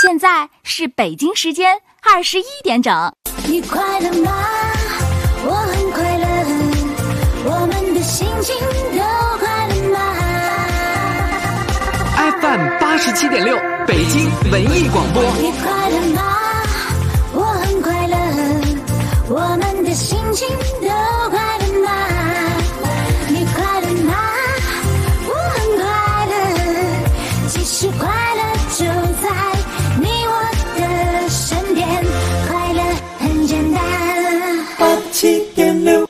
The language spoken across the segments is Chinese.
现在是北京时间21点整。 你快乐吗？我很快乐，我们的心情都快乐吗？ FM 87.6北京文艺广播。 你快乐吗？我很快乐，我们的心情都快乐吗？你快乐吗？我很快乐，其实快乐就在你我的身边，快乐很简单。87.6。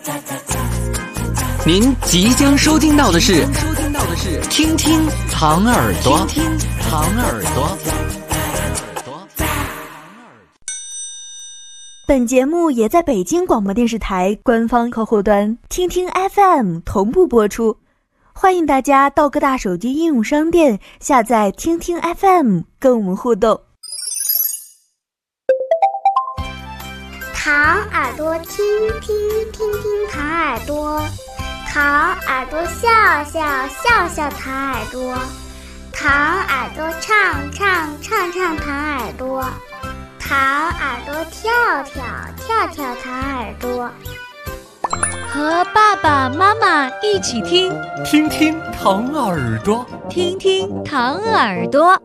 您即将收听到的是听听糖耳朵，听听糖耳朵。 本节目也在北京广播电视台官方客户端听听 FM 同步播出，欢迎大家到各大手机应用商店下载听听 FM 跟我们互动。 糖耳朵听听糖耳朵，糖耳朵笑笑糖耳朵，糖耳朵唱糖耳朵，糖耳朵跳糖耳朵。 和爸爸妈妈一起听听听糖耳朵， 听听糖耳朵。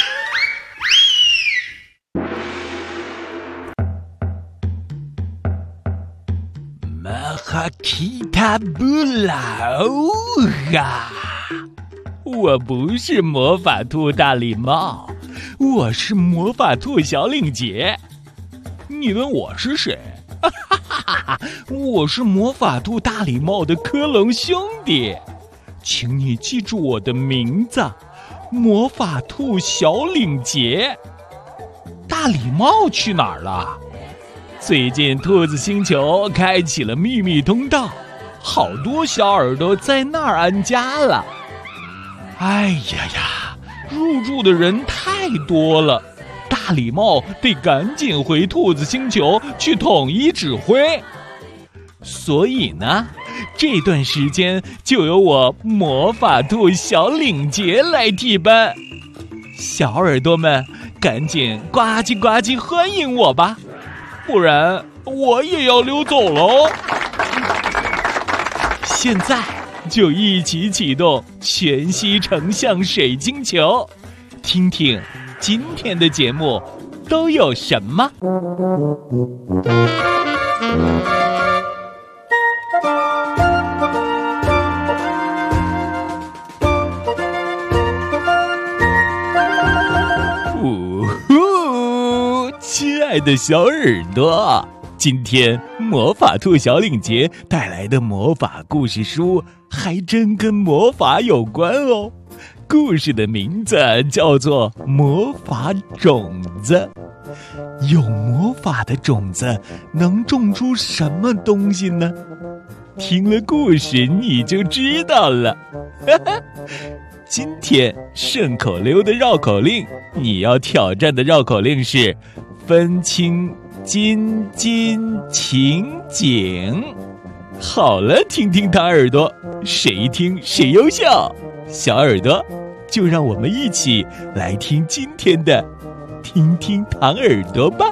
马哈基塔布拉欧哈！我不是魔法兔大礼帽，我是魔法兔小领结。你问我是谁？我是魔法兔大礼帽的科隆兄弟，请你记住我的名字，魔法兔小领结。大礼帽去哪儿了？最近兔子星球开启了秘密通道，好多小耳朵在那儿安家了。哎呀，入住的人太多了，大礼帽得赶紧回兔子星球去统一指挥。所以呢，这段时间就由我魔法兔小领结来替班。小耳朵们，赶紧呱唧呱唧欢迎我吧，不然我也要溜走喽。现在就一起启动全息成像水晶球，听听今天的节目都有什么。亲爱的小耳朵，今天魔法兔小领结带来的魔法故事书还真跟魔法有关哦。故事的名字叫做《魔法种子》。有魔法的种子能种出什么东西呢？听了故事你就知道了。今天顺口溜的绕口令，你要挑战的绕口令是分清金情景。好了，听听糖耳朵，谁听谁优秀。小耳朵，就让我们一起来听今天的听听糖耳朵吧。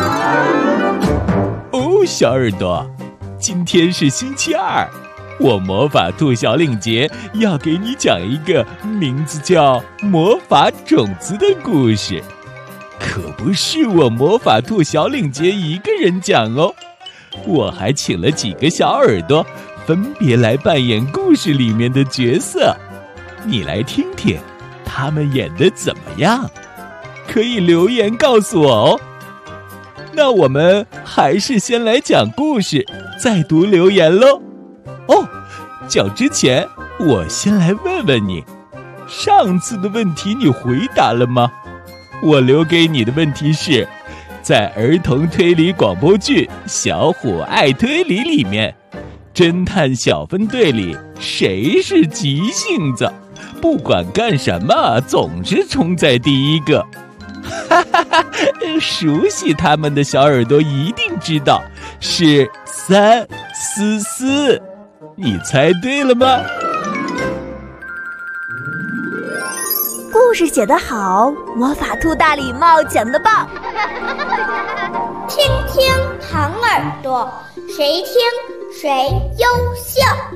哦，小耳朵，今天是星期二，我魔法兔小领结要给你讲一个名字叫《魔法种子》的故事。可不是我魔法兔小领结一个人讲哦，我还请了几个小耳朵，分别来扮演故事里面的角色。你来听听，他们演得怎么样？可以留言告诉我哦。那我们还是先来讲故事，再读留言咯。哦，讲之前，我先来问问你，上次的问题你回答了吗？我留给你的问题是，在儿童推理广播剧《小虎爱推理》里面，侦探小分队里谁是急性子，不管干什么总是冲在第一个？哈哈哈，熟悉他们的小耳朵一定知道是3思思，你猜对了吗？ 故事写得好，魔法兔大礼帽讲得棒。 听听糖耳朵，谁听谁优秀。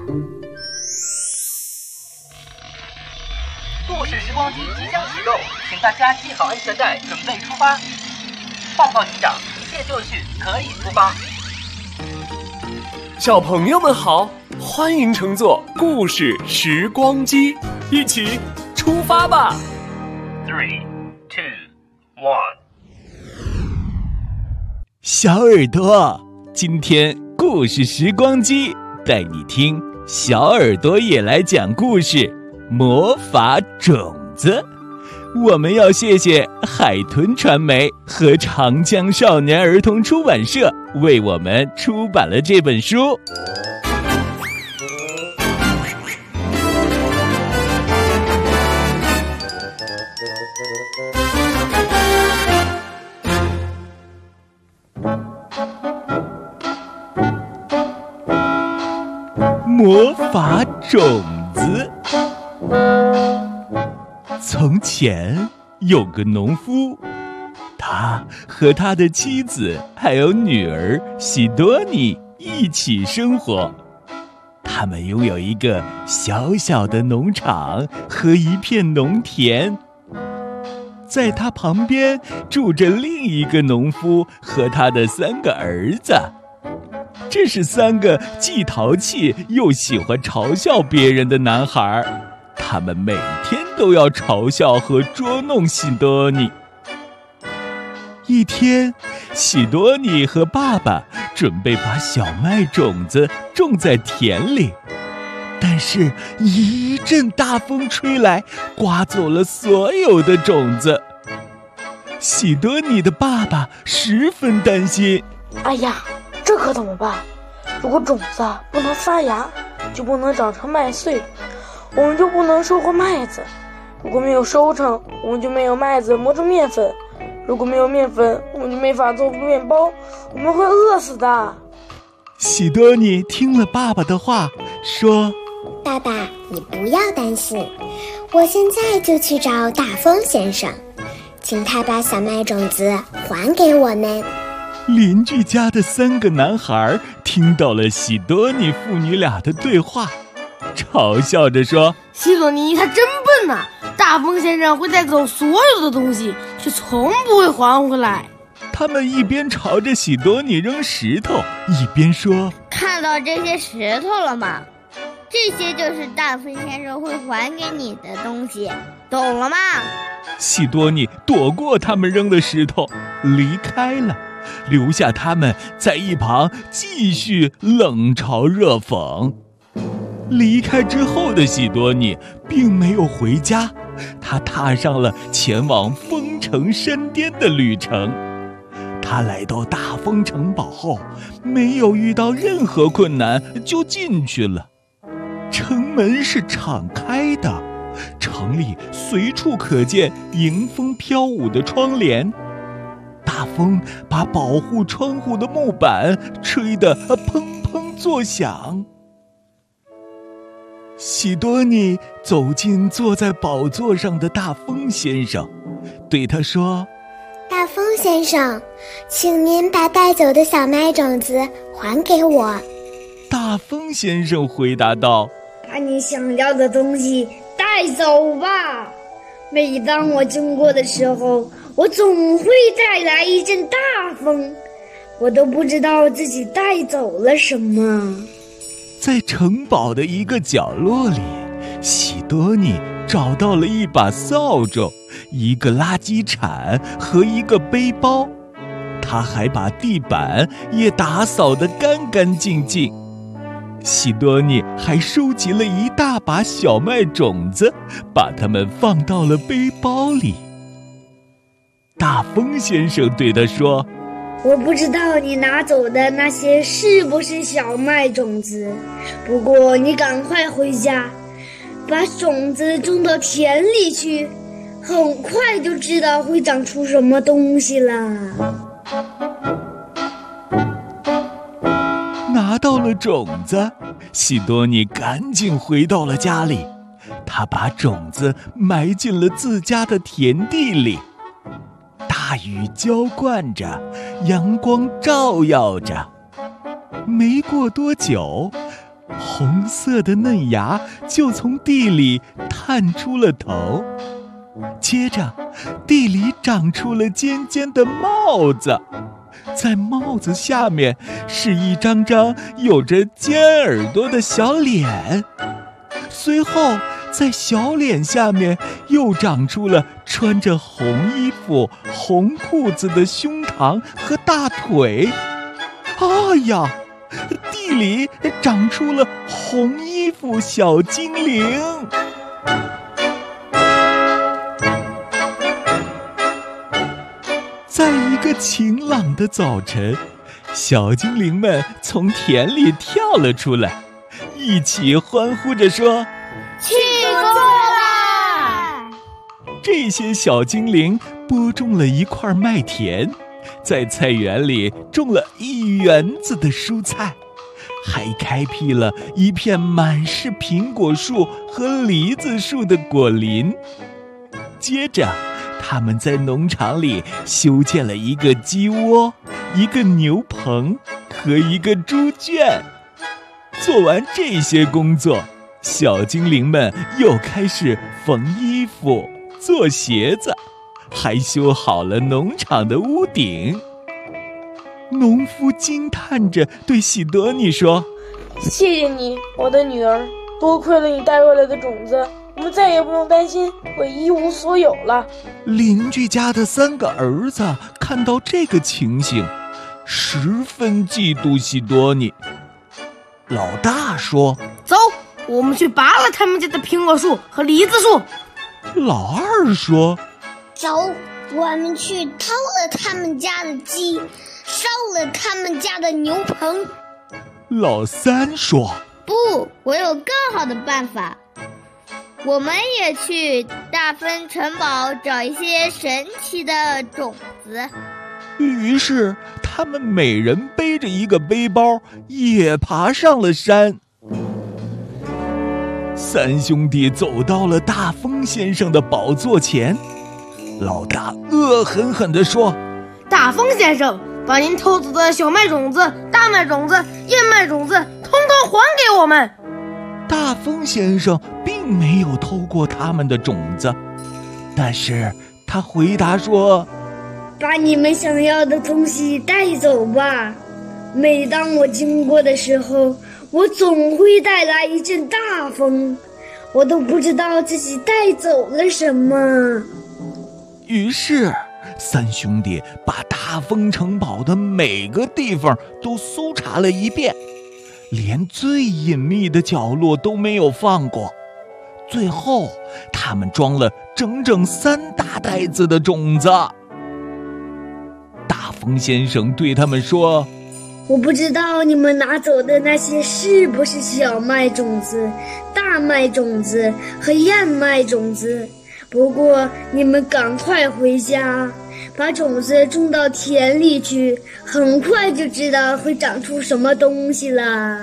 故事时光机即将启动，请大家系好安全带，准备出发。报告机长，一切就绪，可以出发。 小朋友们好，欢迎乘坐故事时光机，一起出发吧。 3、2、1。 小耳朵，今天故事时光机带你听小耳朵也来讲故事魔法种子。我们要谢谢海豚传媒和长江少年儿童出版社为我们出版了这本书。魔法种子。从前有个农夫，他和他的妻子还有女儿喜多尼一起生活。他们拥有一个小小的农场和一片农田。在他旁边住着另一个农夫和他的3个儿子。这是3个既淘气又喜欢嘲笑别人的男孩，他们每天都要嘲笑和捉弄喜多尼。一天，喜多尼和爸爸准备把小麦种子种在田里，但是一阵大风吹来，刮走了所有的种子。喜多尼的爸爸十分担心， 哎呀，这可怎么办？如果种子不能发芽，就不能长成麦穗，我们就不能收获麦子。如果没有收成，我们就没有麦子磨成面粉。如果没有面粉，我们就没法做面包，我们会饿死的。 喜多尼听了爸爸的话，说： 爸爸，你不要担心，我现在就去找大风先生，请他把小麦种子还给我们。 邻居家的3个男孩听到了喜多尼父女俩的对话，嘲笑着说： 喜多尼他真笨呐，大风先生会带走所有的东西，却从不会还回来。 他们一边朝着喜多尼扔石头，一边说： 看到这些石头了吗？这些就是大风先生会还给你的东西，懂了吗？ 喜多尼躲过他们扔的石头，离开了，留下他们在一旁继续冷嘲热讽。离开之后的喜多尼并没有回家，他踏上了前往风城山巅的旅程。他来到大风城堡后，没有遇到任何困难就进去了。城门是敞开的，城里随处可见迎风飘舞的窗帘。大风把保护窗户的木板吹得砰砰作响。喜多尼走进坐在宝座上的大风先生，对他说： 大风先生，请您把带走的小麦种子还给我。 大风先生回答道： 把你想要的东西带走吧，每当我经过的时候，我总会带来一阵大风，我都不知道自己带走了什么。 在城堡的一个角落里，喜多尼找到了一把扫帚、一个垃圾铲和一个背包，他还把地板也打扫得干干净净。喜多尼还收集了一大把小麦种子，把它们放到了背包里。大风先生对他说： 我不知道你拿走的那些是不是小麦种子，不过你赶快回家，把种子种到田里去，很快就知道会长出什么东西了。拿到了种子，喜多尼赶紧回到了家里。 他把种子埋进了自家的田地里。大雨浇灌着，阳光照耀着。没过多久，红色的嫩芽就从地里探出了头。接着，地里长出了尖尖的帽子，在帽子下面是一张张有着尖耳朵的小脸。随后，在小脸下面又长出了穿着红衣服、红裤子的胸膛和大腿。哎呀，地里长出了红衣服小精灵。在一个晴朗的早晨，小精灵们从田里跳了出来，一起欢呼着说： 庆祝啦！ 这些小精灵播种了一块麦田，在菜园里种了一园子的蔬菜，还开辟了一片满是苹果树和梨子树的果林。接着，他们在农场里修建了一个鸡窝、一个牛棚和一个猪圈。做完这些工作，小精灵们又开始缝衣服、做鞋子，还修好了农场的屋顶。农夫惊叹着对喜多尼说： 谢谢你，我的女儿，多亏了你带回来的种子，我们再也不用担心会一无所有了。 邻居家的3个儿子看到这个情形，十分嫉妒喜多尼。老大说： 走，我们去拔了他们家的苹果树和梨子树。 老二说： 走，我们去偷了他们家的鸡，烧了他们家的牛棚。 老三说： 不，我有更好的办法，我们也去大芬城堡找一些神奇的种子。 于是他们每人背着一个背包，也爬上了山。3兄弟走到了大风先生的宝座前，老大恶狠狠地说： 大风先生，把您偷走的小麦种子、大麦种子、燕麦种子统统还给我们。 大风先生并没有偷过他们的种子，但是他回答说： 把你们想要的东西带走吧。每当我经过的时候，我总会带来一阵大风，我都不知道自己带走了什么。 于是3兄弟把大风城堡的每个地方都搜查了一遍，连最隐秘的角落都没有放过。最后他们装了整整3大袋子的种子。大风先生对他们说： 我不知道你们拿走的那些是不是小麦种子、大麦种子和燕麦种子，不过你们赶快回家，把种子种到田里去，很快就知道会长出什么东西啦。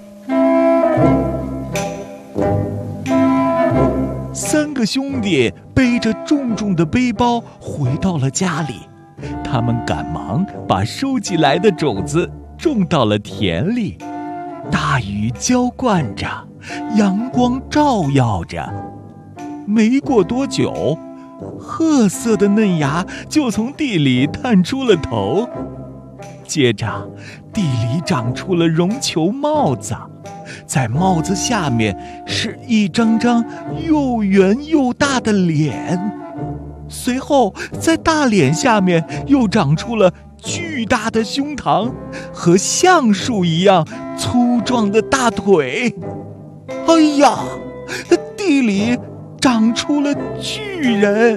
3个兄弟背着重重的背包回到了家里，他们赶忙把收集来的种子种到了田里。大雨浇灌着，阳光照耀着。没过多久，褐色的嫩芽就从地里探出了头。接着，地里长出了绒球帽子，在帽子下面是一张张又圆又大的脸。随后，在大脸下面又长出了巨大的胸膛和橡树一样粗壮的大腿。哎呀，地里长出了巨人。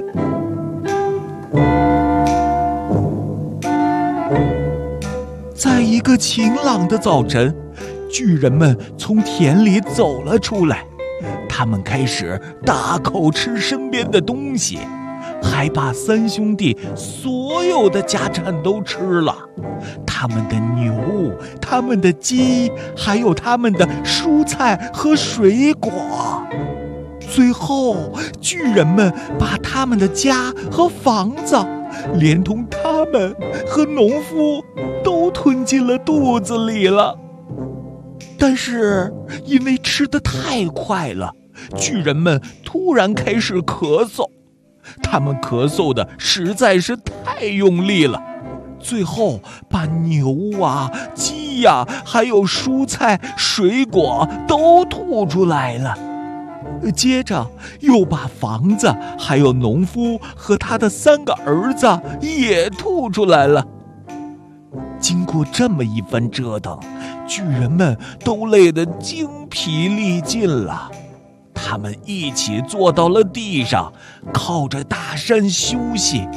在一个晴朗的早晨，巨人们从田里走了出来，他们开始大口吃身边的东西，还把3兄弟所有的家产都吃了，他们的牛，他们的鸡，还有他们的蔬菜和水果。 最后巨人们把他们的家和房子，连同他们和农夫都吞进了肚子里了。但是因为吃得太快了，巨人们突然开始咳嗽，他们咳嗽的实在是太用力了，最后把牛啊、鸡呀，还有蔬菜、水果都吐出来了。接着又把房子，还有农夫和他的3个儿子也吐出来了。经过这么一番折腾，巨人们都累得精疲力尽了。他们一起坐到了地上，靠着大山休息。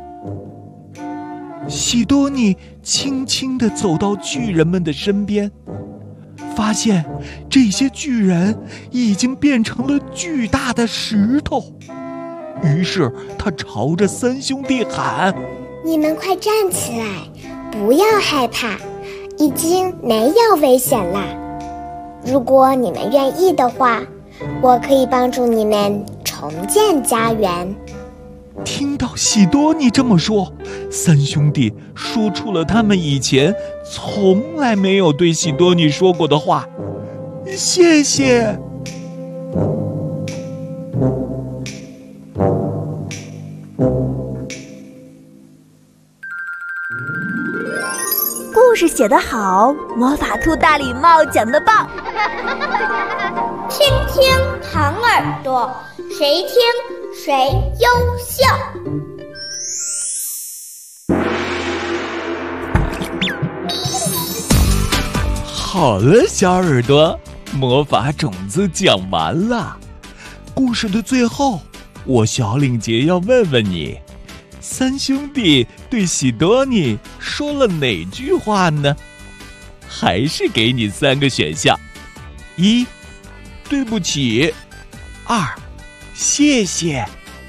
西多尼轻轻地走到巨人们的身边，发现这些巨人已经变成了巨大的石头。于是他朝着3兄弟喊： 你们快站起来，不要害怕，已经没有危险了。如果你们愿意的话，我可以帮助你们重建家园。 听到西多尼这么说，3兄弟说出了他们以前从来没有对西多尼说过的话：谢谢。 故事写得好，魔法兔大礼帽讲得棒。 听听糖耳朵，谁听谁优秀。 好了，小耳朵，魔法种子讲完了。故事的最后，我小领结要问问你，3兄弟对西多尼说了哪句话呢？还是给你3个选项：1. 对不起；2. 谢谢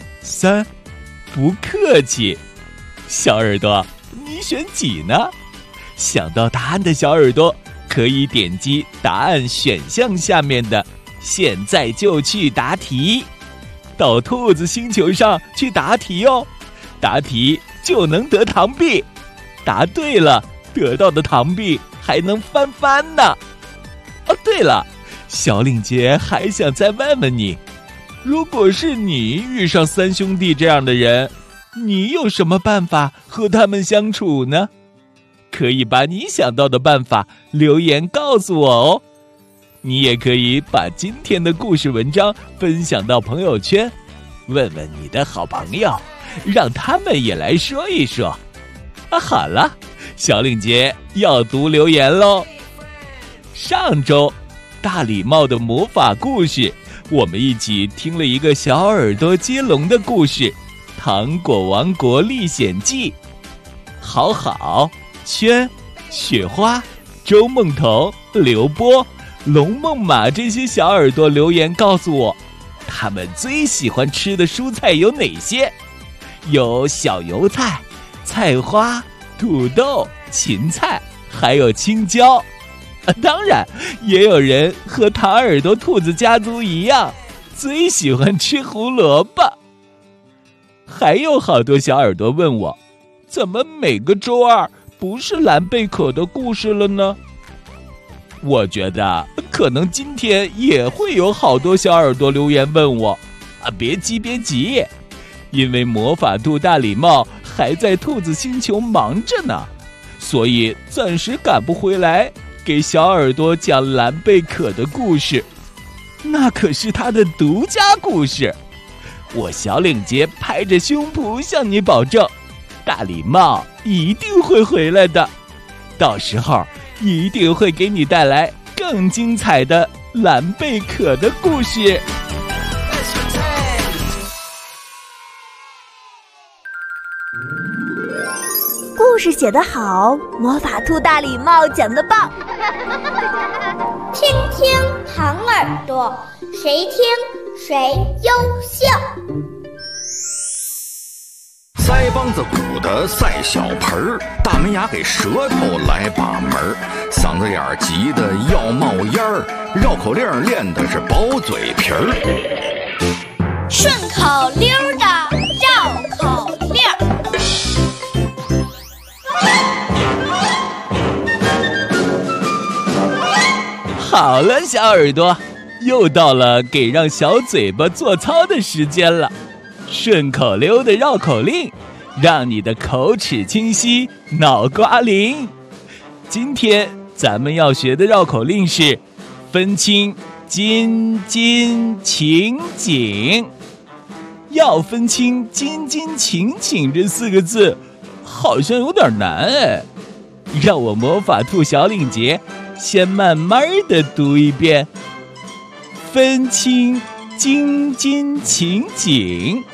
；3. 不客气。小耳朵，你选几呢？想到答案的小耳朵可以点击答案选项下面的现在就去答题，到兔子星球上去答题哦，答题就能得糖币，答对了得到的糖币还能翻番呢。哦，对了，小领结还想再问问你，如果是你遇上3兄弟这样的人，你有什么办法和他们相处呢？可以把你想到的办法留言告诉我哦。你也可以把今天的故事文章分享到朋友圈，问问你的好朋友，让他们也来说一说。好了，小领结要读留言喽。上周大礼帽的魔法故事，我们一起听了一个小耳朵接龙的故事《糖果王国历险记》。好好、圈、雪花、周梦彤、刘波、龙梦马这些小耳朵留言告诉我，他们最喜欢吃的蔬菜有哪些？有小油菜、菜花、土豆、芹菜，还有青椒。当然，也有人和糖耳朵兔子家族一样，最喜欢吃胡萝卜。还有好多小耳朵问我，怎么每个周二不是蓝贝壳的故事了呢？我觉得可能今天也会有好多小耳朵留言问我，别急别急，因为魔法兔大礼帽还在兔子星球忙着呢，所以暂时赶不回来给小耳朵讲蓝贝壳的故事，那可是他的独家故事。我小领结拍着胸脯向你保证，大礼帽一定会回来的，到时候一定会给你带来更精彩的蓝贝壳的故事。 故事写得好，魔法兔大礼帽讲得棒。 听听糖耳朵，谁听谁优秀。 腮帮子鼓的赛小盆儿，大门牙给舌头来把门儿，嗓子眼儿急得要冒烟儿，绕口令练的是薄嘴皮儿。 顺口溜的绕口令。 好了，小耳朵，又到了给让小嘴巴做操的时间了。顺口溜的绕口令，让你的口齿清晰，脑瓜灵。今天咱们要学的绕口令是分清斤斤请紧。要分清斤斤请紧这4个字，好像有点难哎。让我魔法兔小领结先慢慢地读一遍。分清斤斤请紧。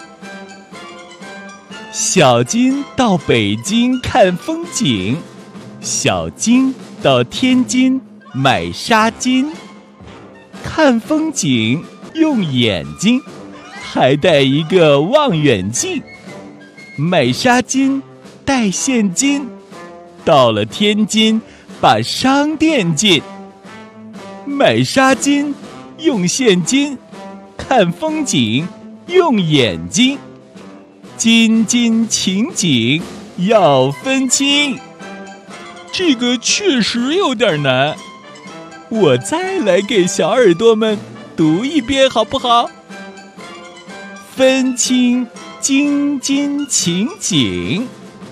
小金到北京看风景，小金到天津买纱巾。看风景用眼睛，还带一个望远镜。买纱巾带现金，到了天津把商店进。买纱巾用现金，看风景用眼睛。斤斤请紧要分清。这个确实有点难，我再来给小耳朵们读一遍好不好？分清斤斤请紧。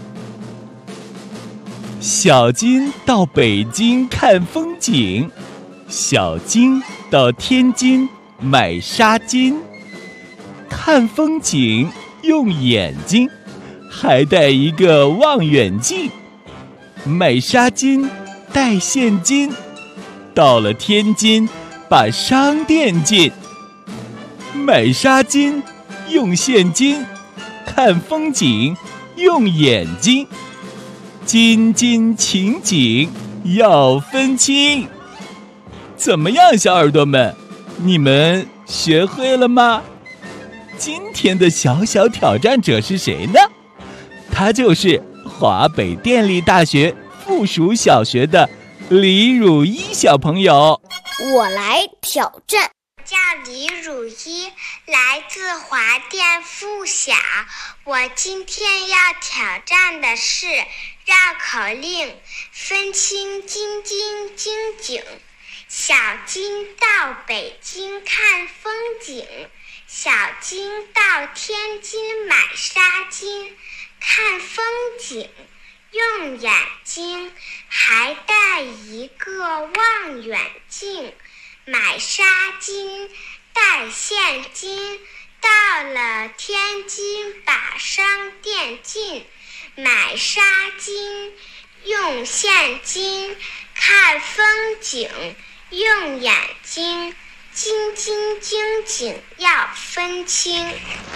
小金到北京看风景，小金到天津买纱巾。看风景用眼睛，还带一个望远镜。买纱巾带现金，到了天津把商店进。买纱巾用现金，看风景用眼睛。斤斤请紧要分清。怎么样，小耳朵们，你们学会了吗？今天的小小挑战者是谁呢？他就是华北电力大学附属小学的李汝一小朋友。 我来挑战。叫李汝一，来自华电附小。我今天要挑战的是绕口令，分清斤斤请紧。小金到北京看风景，小金到天津买纱巾。看风景用眼睛，还带一个望远镜。买纱巾带现金，到了天津把商店进。买纱巾用现金，看风景用眼睛。斤斤请紧要分清。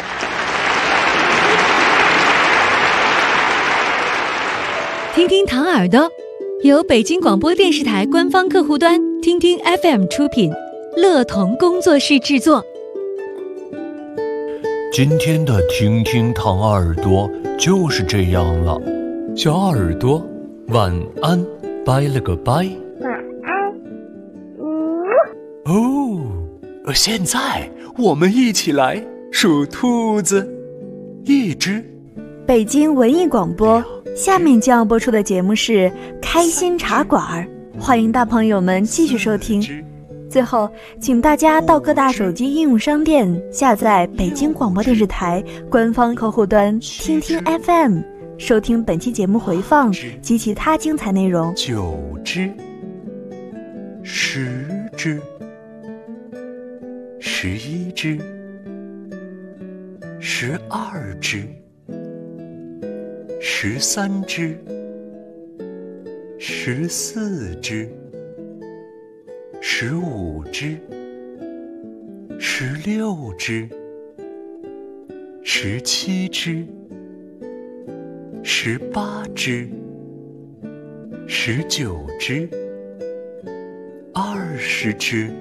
听听糖耳朵，由北京广播电视台官方客户端听听 FM 出品，乐童工作室制作。 今天的听听糖耳朵就是这样了，小耳朵晚安，拜了个拜。 晚安。 现在我们一起来数兔子。1只。 北京文艺广播，下面将要播出的节目是开心茶馆，欢迎大朋友们继续收听。最后，请大家到各大手机应用商店下载北京广播电视台官方客户端听听 FM， 收听本期节目回放及其他精彩内容。 9只。10只。11只。12只。13只。14只。15只。16只。17只。18只。19只。20只。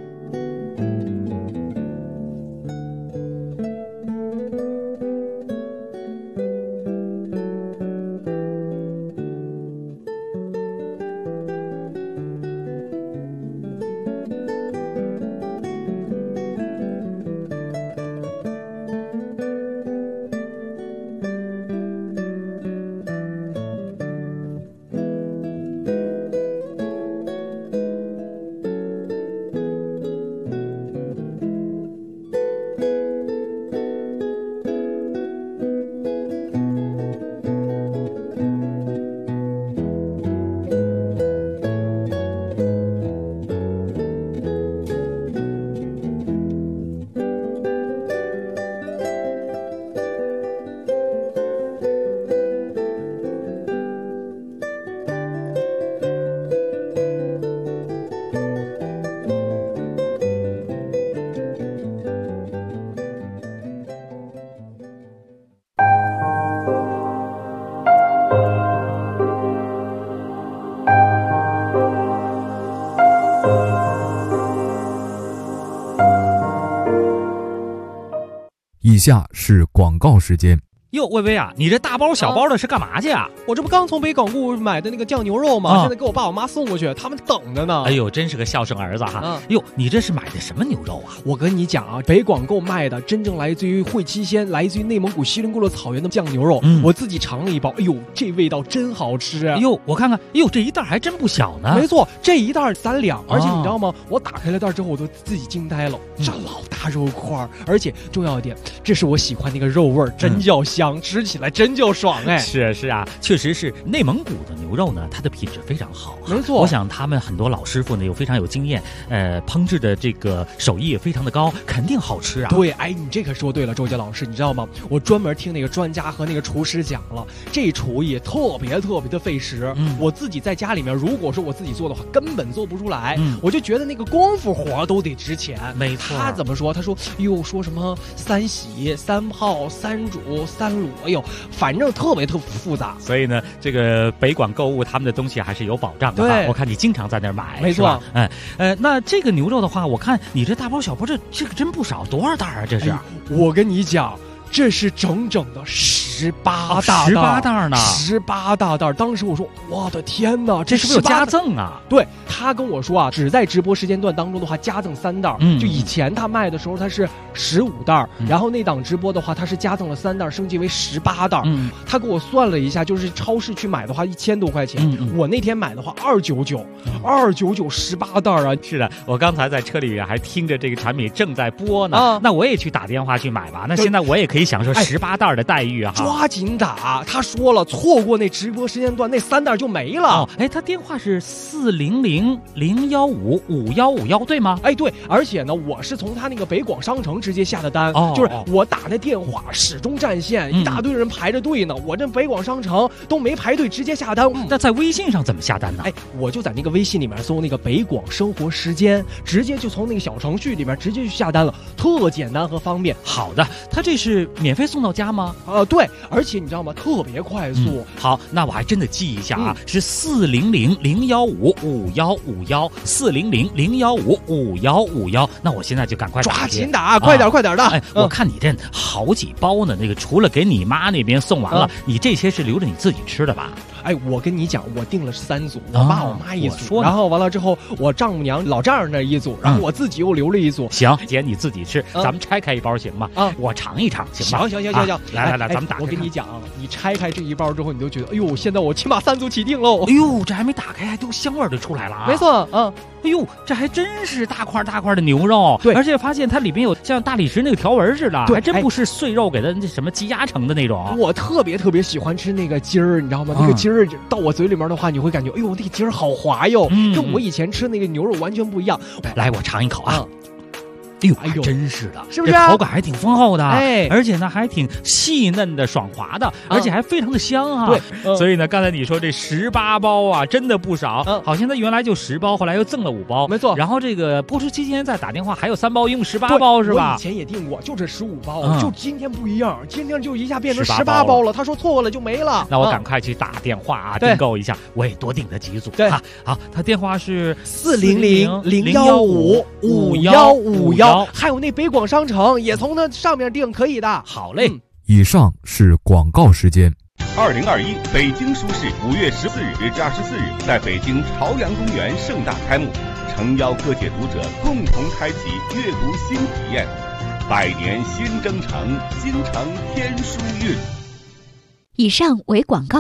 下是广告时间。 哟，薇薇啊，你这大包小包的是干嘛去啊？ 我这不刚从北广固买的那个酱牛肉吗？现在给我爸我妈送过去，他们等着呢。 哎呦，真是个孝顺儿子哈！哟，你这是买的什么牛肉啊？ 我跟你讲啊，北广购卖的真正来自于会期鲜，来自于内蒙古锡林郭勒草原的酱牛肉。我自己尝了一包，哎呦，这味道真好吃！ 哎呦，我看看，哎呦，这一袋还真不小呢。 没错，这一袋3两，而且你知道吗？我打开了袋之后，我都自己惊呆了，这老大肉块，而且重要一点，这是我喜欢那个肉味，真叫香，吃起来真叫爽哎！ 是啊，确实是内蒙古的牛肉呢，它的品质非常好。 没错， 我想他们很多老师傅呢又非常有经验，烹制的这个手艺也非常的高，肯定好吃啊。 对，哎，你这可说对了，周杰老师，你知道吗？我专门听那个专家和那个厨师讲了，这厨艺特别的费时。我自己在家里面，如果说我自己做的话，根本做不出来。我就觉得那个功夫活都得值钱。 没错。 他怎么说？他说，哟，说什么3洗、3泡、3煮、3卤，哎呦。反正特别复杂， 所以呢，这个北广购物他们的东西还是有保障的。对，我看你经常在那儿买， 没错。 那这个牛肉的话，我看你这大包小包，这个真不少，多少袋啊？这是？ 我跟你讲，这是整整的18 袋呢 ，18大袋。当时我说，我的天哪， 这是不是有加赠啊？ 对，他跟我说啊，只在直播时间段当中的话，加赠3袋。就以前他卖的时候，他是15袋，然后那档直播的话，他是加赠了3袋，升级为18袋。他给我算了一下，就是超市去买的话1000多块钱，我那天买的话299，29918袋啊！ 是的，我刚才在车里面还听着这个产品正在播呢，那我也去打电话去买吧。那现在我也可以享受18袋的待遇啊！ 抓紧打！他说了，错过那直播时间段，那3袋就没了。 他电话是400-015-5151，对吗？ 对，而且呢，我是从他那个北广商城直接下的单，就是我打那电话始终占线，一大堆人排着队呢，我这北广商城都没排队，直接下单。 那在微信上怎么下单呢？ 我就在那个微信里面搜那个北广生活时间，直接就从那个小程序里面直接去下单了，特简单和方便。 好的，他这是免费送到家吗？ 对，而且你知道吗？特别快速。 好，那我还真的记一下啊，是400-015-5151，400-015-5151。那我现在就赶快抓紧打，快点的！ 我看你这好几包呢，那个除了给你妈那边送完了，你这些是留着你自己吃的吧？ 我跟你讲，我订了3组，我爸我妈1组，然后完了之后，我丈母娘老丈人那1组，然后我自己又留了1组。 行，姐你自己吃，咱们拆开一包行吗？我尝一尝行吗？ 行， 来，咱们打开。 我跟你讲，你拆开这一包之后，你就觉得，哎呦，现在我起码3组起订喽。 哎呦，这还没打开，都香味就出来了啊！ 没错， 哎呦，这还真是大块的牛肉， 对， 而且发现它里面有像大理石那个条纹似的，还真不是碎肉给它那什么积压成的那种。 我特别喜欢吃那个筋儿，你知道吗？那个筋儿到我嘴里面的话，你会感觉，哎呦，那个筋儿好滑哟，跟我以前吃那个牛肉完全不一样。 来，我尝一口啊。哎呦，真是的， 是不是？ 这口感还挺丰厚的，而且呢还挺细嫩的、爽滑的，而且还非常的香啊。 对， 所以呢，刚才你说这18包啊，真的不少。好像它原来就10包，后来又赠了5包， 没错。 然后这个播出期间再打电话还有3包，一共18包是吧？ 我以前也订过，就这15包，就今天不一样，今天就一下变成18包了。他说错过了就没了。 那我赶快去打电话啊，订购一下，我也多订了几组。 对， 好，他电话是 400-015-5151，还有那北广商城也从那上面订可以的。 好嘞， 以上是广告时间。 2021北京书市5月14日至24日在北京朝阳公园盛大开幕，诚邀各界读者共同开启阅读新体验。百年新征程，京城天书韵。 以上为广告。